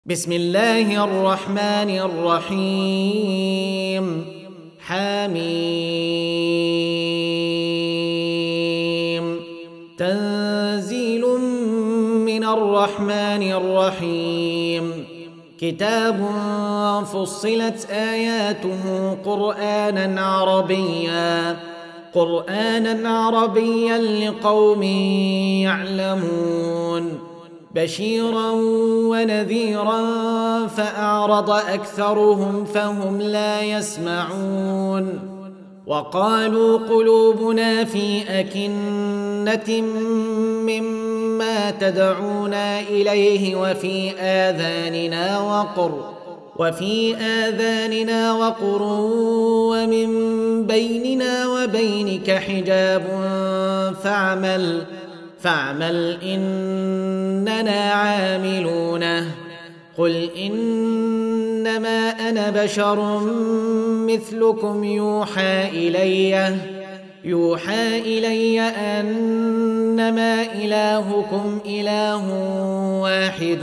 بسم الله الرحمن الرحيم حميم تنزيل من الرحمن الرحيم كتاب فصلت آياته قرآنا عربيا لقوم يعلمون بشيرا ونذيرا فأعرض أكثرهم فهم لا يسمعون وقالوا قلوبنا في أكنة مما تدعونا إليه وفي آذاننا وقر ومن بيننا وبينك حجاب فاعمل إننا عاملون قل إنما أنا بشر مثلكم يوحى إلي أنما إلهكم إله واحد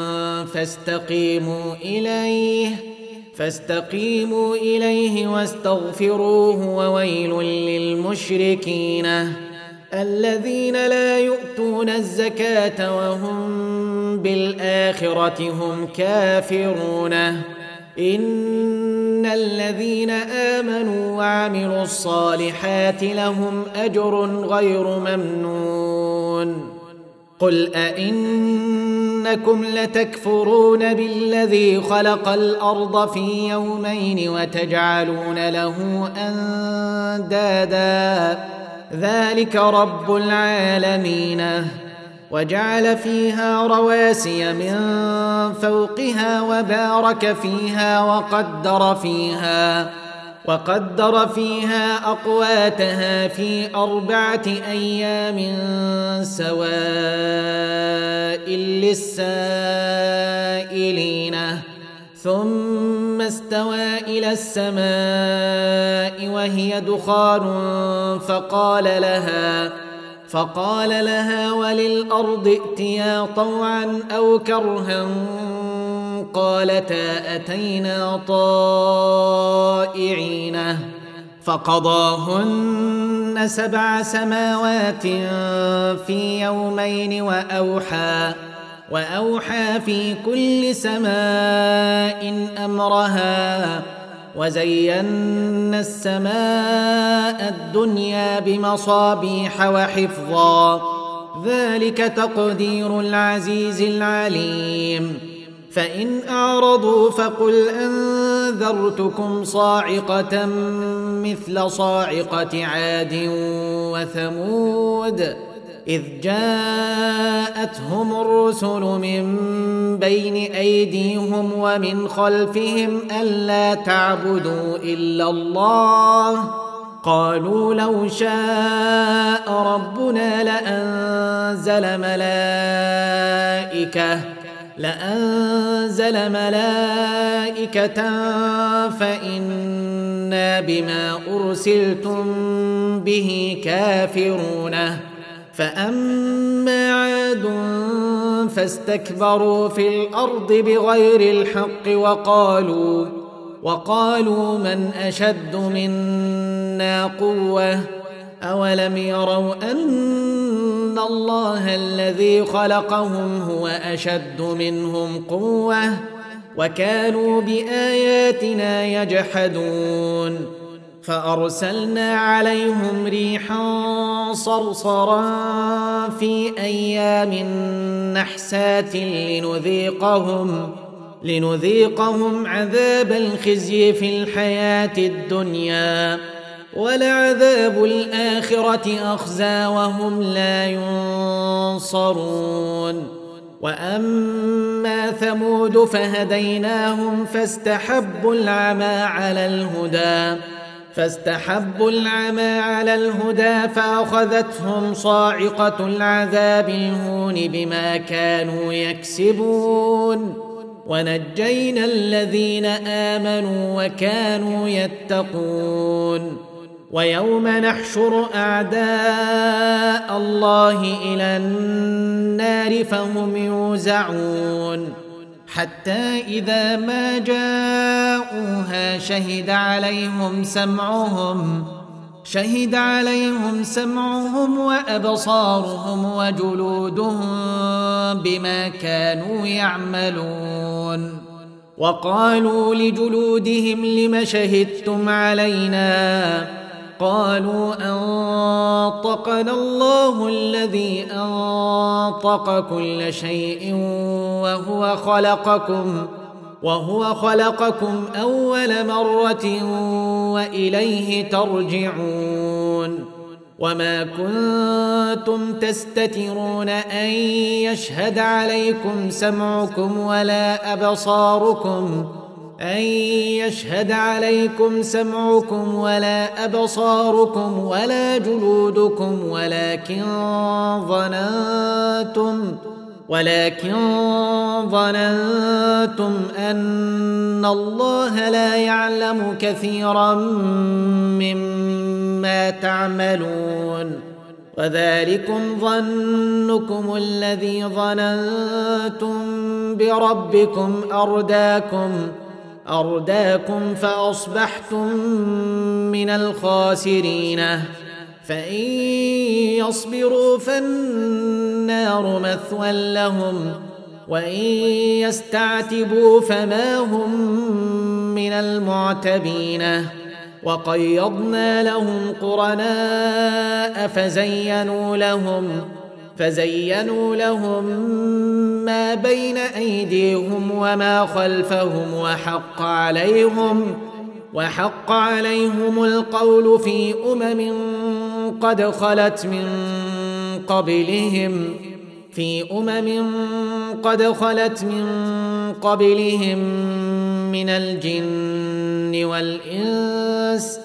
فاستقيموا إليه واستغفروه وويل للمشركين الذين لا يؤتون الزكاة وهم بالآخرة هم كافرون إن الذين آمنوا وعملوا الصالحات لهم أجر غير ممنون قل أئنكم لتكفرون بالذي خلق الأرض في يومين وتجعلون له أندادا ذلك رب العالمين وجعل فيها رواسي من فوقها وبارك فيها وقدر فيها أقواتها في 4 أيام سواء للسائلين ثم استوى إلى السماء وهي دخان فقال لها وللأرض ائتيا طوعا أو كرها قالتا أتينا طائعين فقضاهن 7 سماوات في يومين وأوحى في كل سماء أمرها وزينا السماء الدنيا بمصابيح وحفظا ذلك تقدير العزيز العليم فإن أعرضوا فقل أنذرتكم صاعقة مثل صاعقة عاد وثمود إذ جاءتهم الرسل من بين أيديهم ومن خلفهم ألا تعبدوا إلا الله قالوا لو شاء ربنا لأنزل ملائكة فإنا بما أرسلتم به كافرون فأما عاد فاستكبروا في الأرض بغير الحق وقالوا من أشد منا قوة أولم يروا أن الله الذي خلقهم هو أشد منهم قوة وكانوا بآياتنا يجحدون فأرسلنا عليهم ريحا صرصرا في أيام نحسات لنذيقهم عذاب الخزي في الحياة الدنيا ولعذاب الآخرة أخزى وهم لا ينصرون وأما ثمود فهديناهم فاستحبوا العمى على الهدى فأخذتهم صاعقة العذاب الهون بما كانوا يكسبون ونجينا الذين آمنوا وكانوا يتقون ويوم نحشر أعداء الله إلى النار فهم يوزعون حتى إذا ما جاءوها شهد عليهم سمعهم وأبصارهم وجلودهم بما كانوا يعملون. وقالوا لجلودهم لم شهدتم علينا؟ قالوا أنطقنا الله الذي أنطق كل شيء وهو خلقكم أول مرة وإليه ترجعون. وما كنتم تستترون أن يشهد عليكم سمعكم ولا أبصاركم ولا جلودكم ولكن ظننتم أن الله لا يعلم كثيرا مما تعملون. وذلكم ظنكم الذي ظننتم بربكم أرداكم فأصبحتم من الخاسرين. فإن يصبروا فالنار مثوى لهم وإن يستعتبوا فما هم من المعتبين. وقيضنا لهم قرناء فزينوا لهم ما بين أيديهم وما خلفهم وحق عليهم القول في قد خلت من قبلهم من الجن والإنس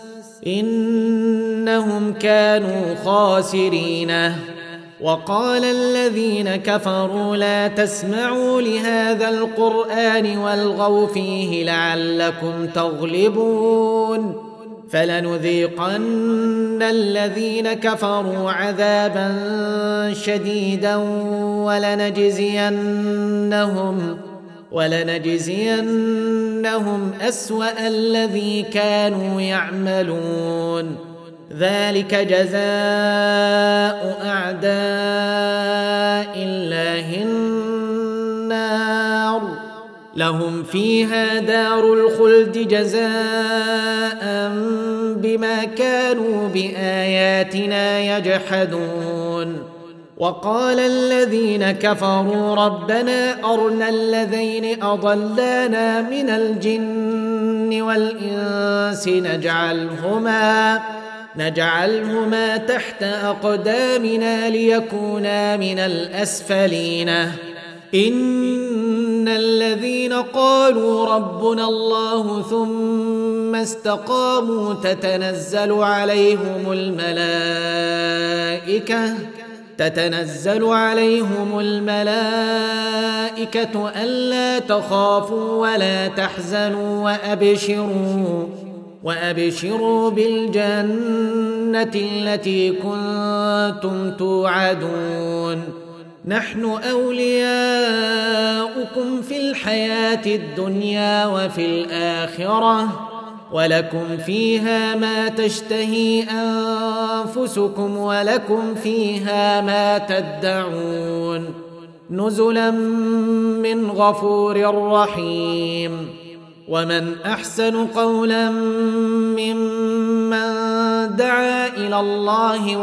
إنهم كانوا خاسرين. وقال الذين كفروا لا تسمعوا لهذا القرآن والغوا فيه لعلكم تغلبون. فلنذيقن الذين كفروا عذابا شديدا ولنجزينهم أسوأ الذي كانوا يعملون. ذلك جزاء أعداء الله النار لهم فيها دار الخلد جزاء بما كانوا بآياتنا يجحدون. وقال الذين كفروا ربنا أرنا الذين أضلانا من الجن والإنس نجعلهما تحت أقدامنا ليكونا من الأسفلين. إن الذين قالوا ربنا الله ثم استقاموا تتنزل عليهم الملائكة ألا تخافوا ولا تحزنوا وأبشروا بالجنة التي كنتم توعدون. نحن أولياؤكم في الحياة الدنيا وفي الآخرة ولكم فيها ما تشتهي أنفسكم ولكم فيها ما تدعون. نزلا من غفور رحيم. ومن أحسن قولا ممن دعا إلى الله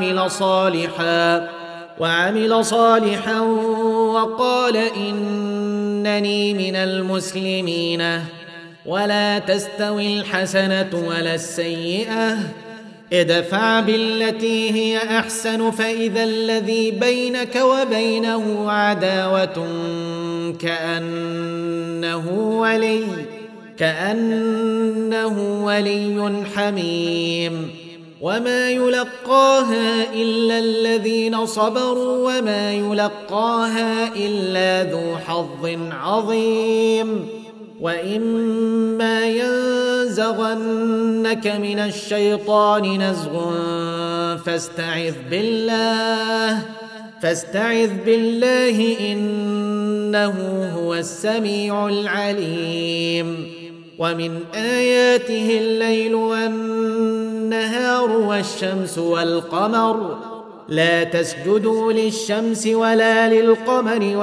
وعمل صالحا وقال إنني من المسلمين. ولا تستوي الحسنة ولا السيئة ادفع بالتي هي أحسن فإذا الذي بينك وبينه عداوة كأنه ولي حميم. وما يلقاها إلا الذين صبروا وما يلقاها إلا ذو حظ عظيم. وإما ينزغنك من الشيطان نزغ فاستعذ بالله إن إنه هو السميع العليم ومن آياته الليل والنهار والشمس والقمر لا تسجدوا للشمس ولا للقمر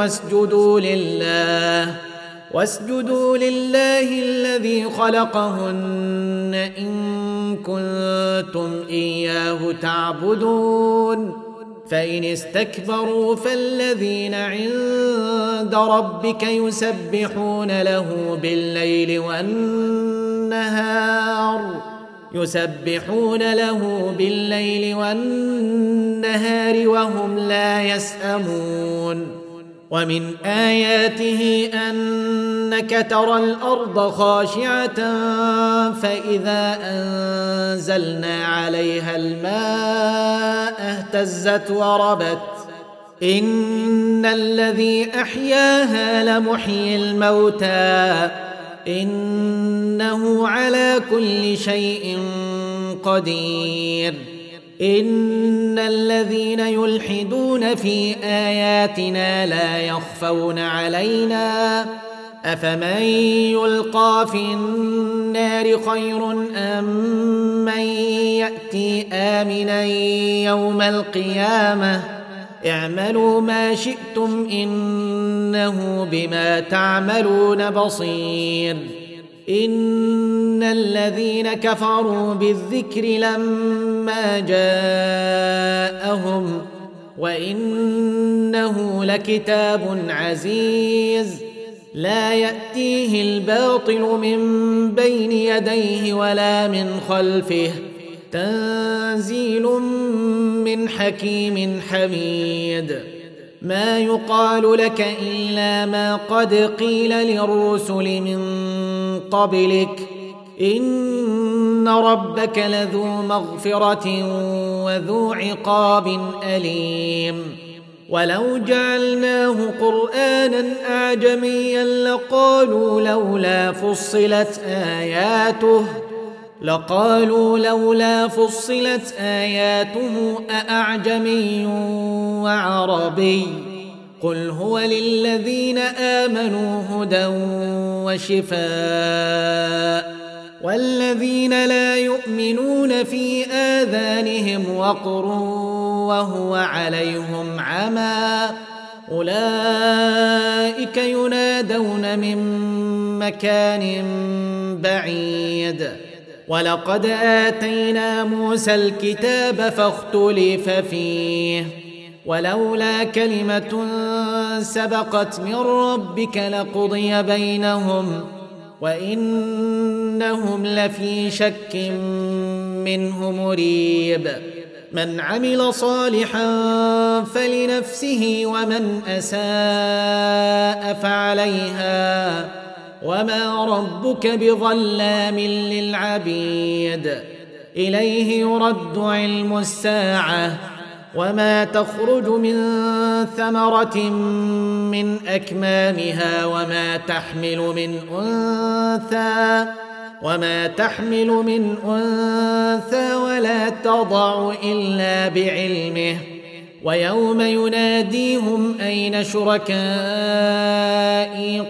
واسجدوا لله الذي خلقهن إن كنتم إياه تعبدون فإن استكبروا فالذين عند ربك يسبحون له بالليل والنهار وهم لا يسأمون ومن آياته أنك ترى الأرض خاشعة فإذا أنزلنا عليها الماء اهتزت وربت إن الذي أحياها لمحيي الموتى إنه على كل شيء قدير إن الذين يلحدون في آياتنا لا يخفون علينا أفمن يلقى في النار خير أم من يأتي آمنا يوم القيامة اعملوا ما شئتم إنه بما تعملون بصير إن الذين كفروا بالذكر لما جاءهم وإنه لكتاب عزيز لا يأتيه الباطل من بين يديه ولا من خلفه تنزيل من حكيم حميد ما يقال لك إلا ما قد قيل للرسل من قبلك إن ربك لذو مغفرة وذو عقاب أليم ولو جعلناه قرآنا أعجميا لقالوا لولا فصلت آياته أأعجمي وعربي قل هو للذين آمنوا هدى وشفاء والذين لا يؤمنون في آذانهم وقر وهو عليهم عمى أولئك ينادون من مكان بعيد ولقد آتينا موسى الكتاب فاختلف فيه ولولا كلمة سبقت من ربك لقضي بينهم وإنهم لفي شك منه مريب من عمل صالحا فلنفسه ومن أساء فعليها وما ربك بظلام للعبيد إليه يرد علم الساعة وما تخرج من ثمرة من أكمامها وما تحمل من أنثى ولا تضع إلا بعلمه ويوم يناديهم أين شركائي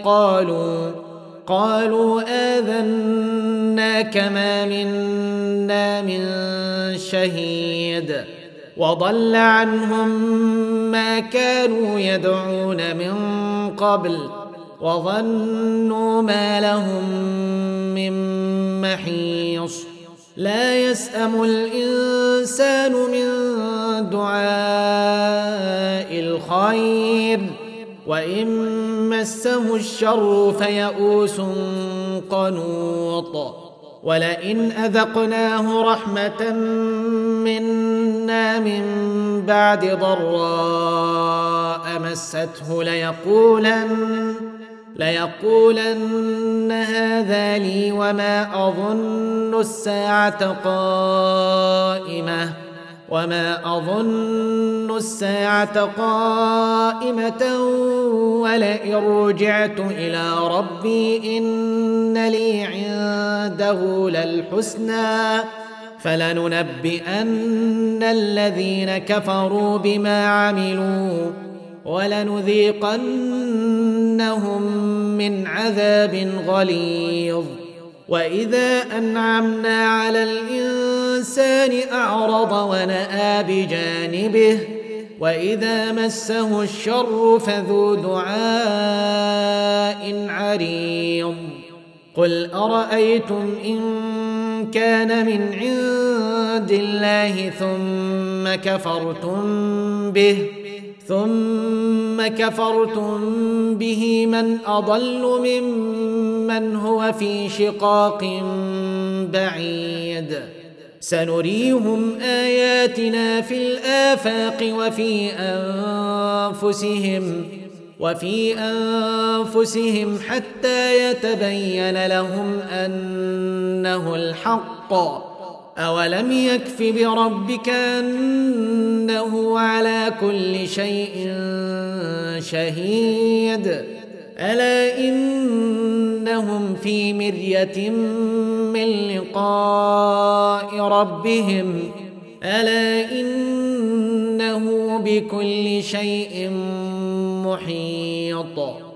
قالوا آذناك ما منا من شهيد وضل عنهم ما كانوا يدعون من قبل وظنوا ما لهم من محيص لا يسأم الإنسان من دعاء الخير وإن مسه الشر فيئوس قنوط ولئن أذقناه رحمة منا من بعد ضراء مسته ليقولن هذا لي وما أظن الساعة قائمة ولئن رجعت إلى ربي إن لي عنده للحسنى فلننبئن الذين كفروا بما عملوا ولنذيقنهم من عذاب غليظ. وإذا أنعمنا على الإنسان أعرض ونأى بجانبه وإذا مسه الشر فذو دعاء عريض. قل أرأيتم إن كان من عند الله ثم كفرتم به من أضل ممن هو في شقاق بعيد. سنريهم آياتنا في الآفاق وفي أنفسهم حتى يتبين لهم أنه الحق. أولم يكف بربك أنه على كل شيء شهيد. ألا إنهم في مرية من لقاء ربهم ألا إنه بكل شيء محيط.